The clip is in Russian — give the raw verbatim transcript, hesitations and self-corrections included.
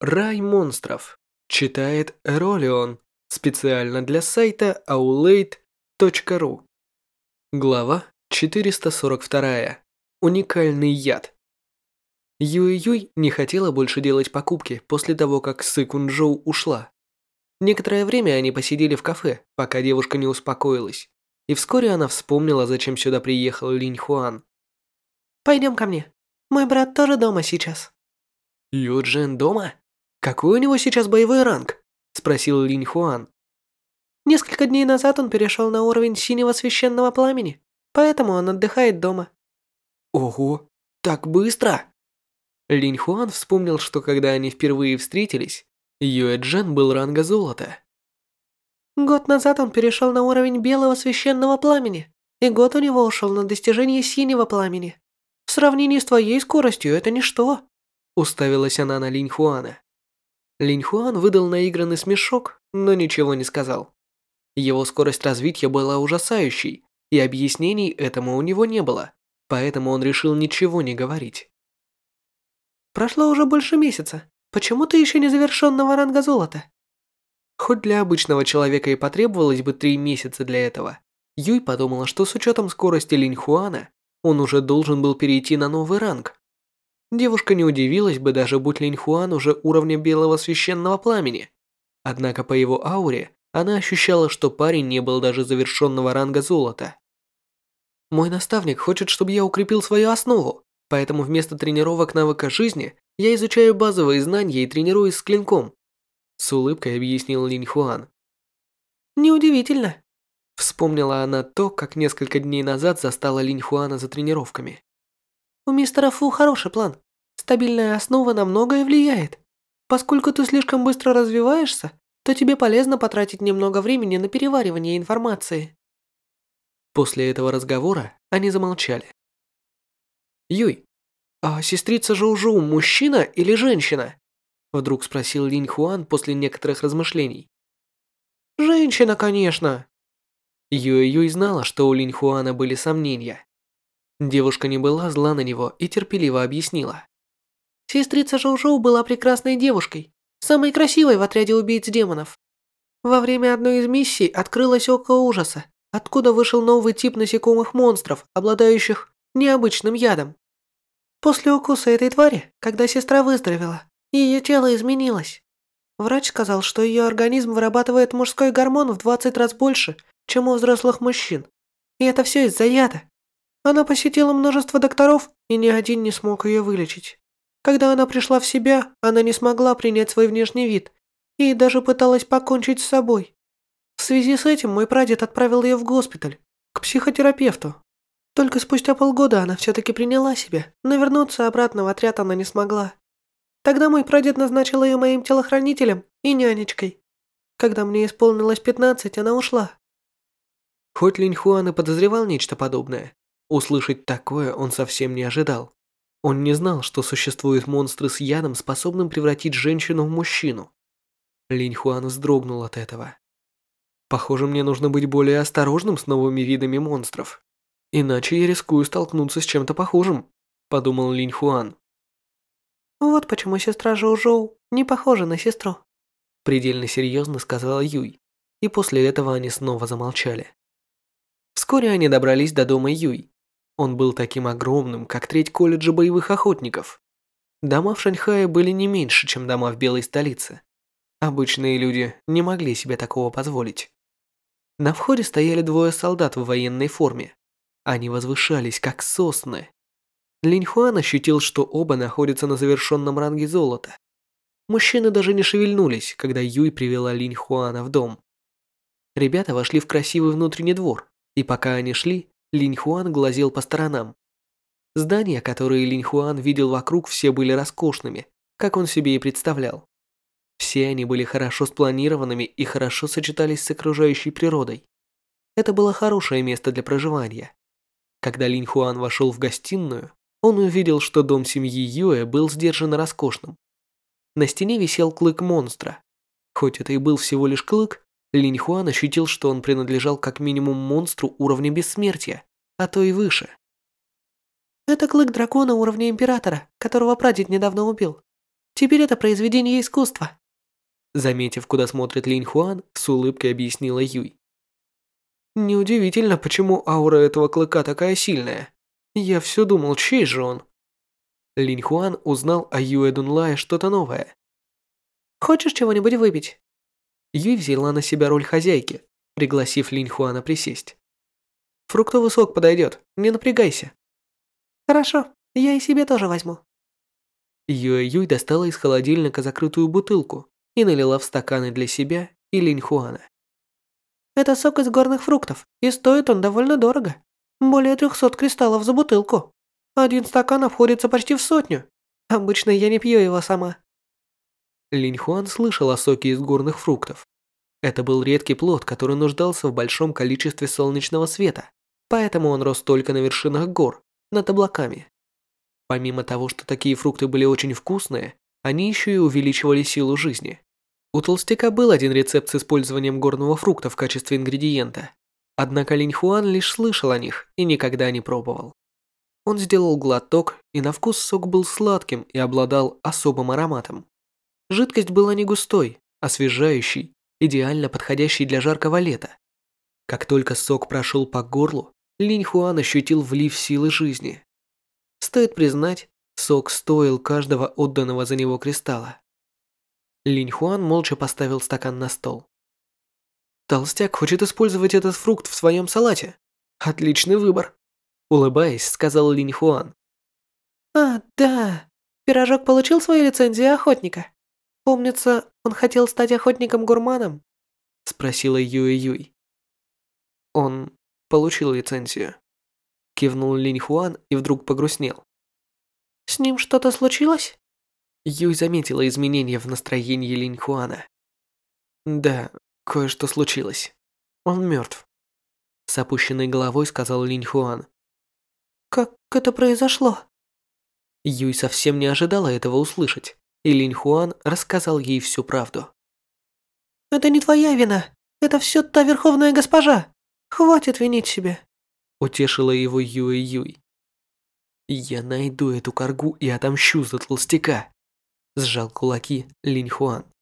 Рай монстров. Читает Эролион. Специально для сайта аулейт точка ру. Глава четыреста сорок два. Уникальный яд. Юй-Юй не хотела больше делать покупки после того, как Сы Кунчжоу ушла. Некоторое время они посидели в кафе, пока девушка не успокоилась. И вскоре она вспомнила, зачем сюда приехал Линь Хуан. «Пойдем ко мне. Мой брат тоже дома сейчас». «Юджин дома? Какой у него сейчас боевой ранг?» – спросил Линь Хуан. «Несколько дней назад он перешел на уровень синего священного пламени, поэтому он отдыхает дома». «Ого, так быстро!» Линь Хуан вспомнил, что когда они впервые встретились, Юэ Джен был ранга золота. Год назад он перешел на уровень белого священного пламени, и год у него ушел на достижение синего пламени. В сравнении с твоей скоростью это ничто. Уставилась она на Линь Хуана. Линь Хуан выдал наигранный смешок, но ничего не сказал. Его скорость развития была ужасающей, и объяснений этому у него не было, поэтому он решил ничего не говорить. Прошло уже больше месяца. Почему ты еще не завершенного ранга золота? Хоть для обычного человека и потребовалось бы три месяца для этого, Юй подумала, что с учетом скорости Линь Хуана, он уже должен был перейти на новый ранг. Девушка не удивилась бы, даже будь Линь Хуан уже уровня белого священного пламени. Однако по его ауре она ощущала, что парень не был даже завершенного ранга золота. «Мой наставник хочет, чтобы я укрепил свою основу, поэтому вместо тренировок навыка жизни я изучаю базовые знания и тренируюсь с клинком», с улыбкой объяснил Линь Хуан. Неудивительно. Вспомнила она то, как несколько дней назад застала Линь Хуана за тренировками. У мистера Фу хороший план. Стабильная основа на многое влияет. Поскольку ты слишком быстро развиваешься, то тебе полезно потратить немного времени на переваривание информации. После этого разговора они замолчали. «Юй, а сестрица Жоу-Жоу мужчина или женщина?» Вдруг спросил Линь Хуан после некоторых размышлений. «Женщина, конечно!» Юй-Юй знала, что у Линь Хуана были сомнения. Девушка не была зла на него и терпеливо объяснила. Сестрица Жоу-Жоу была прекрасной девушкой, самой красивой в отряде убийц демонов. Во время одной из миссий открылось око ужаса, откуда вышел новый тип насекомых-монстров, обладающих необычным ядом. После укуса этой твари, когда сестра выздоровела, ее тело изменилось. Врач сказал, что ее организм вырабатывает мужской гормон в двадцать раз больше, чем у взрослых мужчин. И это все из-за яда. Она посетила множество докторов, и ни один не смог ее вылечить. Когда она пришла в себя, она не смогла принять свой внешний вид и даже пыталась покончить с собой. В связи с этим мой прадед отправил ее в госпиталь, к психотерапевту. Только спустя полгода она все-таки приняла себя, но вернуться обратно в отряд она не смогла. Тогда мой прадед назначил ее моим телохранителем и нянечкой. Когда мне исполнилось пятнадцать, она ушла. Хоть Линь Хуан и подозревал нечто подобное, услышать такое он совсем не ожидал. Он не знал, что существуют монстры с ядом, способным превратить женщину в мужчину. Линь Хуан вздрогнул от этого. Похоже, мне нужно быть более осторожным с новыми видами монстров. Иначе я рискую столкнуться с чем-то похожим, подумал Линь Хуан. Вот почему сестра Жоу-Жоу не похожа на сестру. Предельно серьезно сказала Юй, и после этого они снова замолчали. Вскоре они добрались до дома Юй. Он был таким огромным, как треть колледжа боевых охотников. Дома в Шаньхае были не меньше, чем дома в белой столице. Обычные люди не могли себе такого позволить. На входе стояли двое солдат в военной форме. Они возвышались, как сосны. Линь Хуан ощутил, что оба находятся на завершенном ранге золота. Мужчины даже не шевельнулись, когда Юй привела Линь Хуана в дом. Ребята вошли в красивый внутренний двор, и пока они шли, Линь Хуан глазел по сторонам. Здания, которые Линь Хуан видел вокруг, все были роскошными, как он себе и представлял. Все они были хорошо спланированными и хорошо сочетались с окружающей природой. Это было хорошее место для проживания. Когда Линь Хуан вошел в гостиную, он увидел, что дом семьи Юэ был сдержанно роскошным. На стене висел клык монстра. Хоть это и был всего лишь клык, Линь Хуан ощутил, что он принадлежал как минимум монстру уровня бессмертия, а то и выше. Это клык дракона уровня императора, которого прадед недавно убил. Теперь это произведение искусства. Заметив, куда смотрит Линь Хуан, с улыбкой объяснила Юй. Неудивительно, почему аура этого клыка такая сильная. Я все думал, чей же он? Линь Хуан узнал о Юэ Дунлае что-то новое. Хочешь чего-нибудь выпить? Юй взяла на себя роль хозяйки, пригласив Линь Хуана присесть. Фруктовый сок подойдет, не напрягайся. Хорошо, я и себе тоже возьму. Юэ Юй достала из холодильника закрытую бутылку и налила в стаканы для себя и Линь Хуана. Это сок из горных фруктов, и стоит он довольно дорого. Более трехсот кристаллов за бутылку. Один стакан обходится почти в сотню. Обычно я не пью его сама. Линь Хуан слышал о соке из горных фруктов. Это был редкий плод, который нуждался в большом количестве солнечного света, поэтому он рос только на вершинах гор, над облаками. Помимо того, что такие фрукты были очень вкусные, они еще и увеличивали силу жизни. У толстяка был один рецепт с использованием горного фрукта в качестве ингредиента. Однако Линь Хуан лишь слышал о них и никогда не пробовал. Он сделал глоток, и на вкус сок был сладким и обладал особым ароматом. Жидкость была не густой, освежающей, идеально подходящей для жаркого лета. Как только сок прошел по горлу, Линь Хуан ощутил влив силы жизни. Стоит признать, сок стоил каждого отданного за него кристалла. Линь Хуан молча поставил стакан на стол. «Толстяк хочет использовать этот фрукт в своем салате. Отличный выбор», – улыбаясь, сказал Линь Хуан. А, да. Пирожок получил свою лицензию охотника. Помнится, он хотел стать охотником-гурманом. Спросила Юэ Юй. Он получил лицензию. Кивнул Линь Хуан и вдруг погрустнел. С ним что-то случилось? Юй заметила изменения в настроении Линь Хуана. Да, кое-что случилось. Он мертв. С опущенной головой сказал Линь Хуан. Как это произошло? Юй совсем не ожидала этого услышать, и Линь Хуан рассказал ей всю правду. Это не твоя вина. Это все та верховная госпожа. Хватит винить себя. Утешила его Юэ Юй. Я найду эту коргу и отомщу за толстяка. Сжал кулаки Линь Хуан.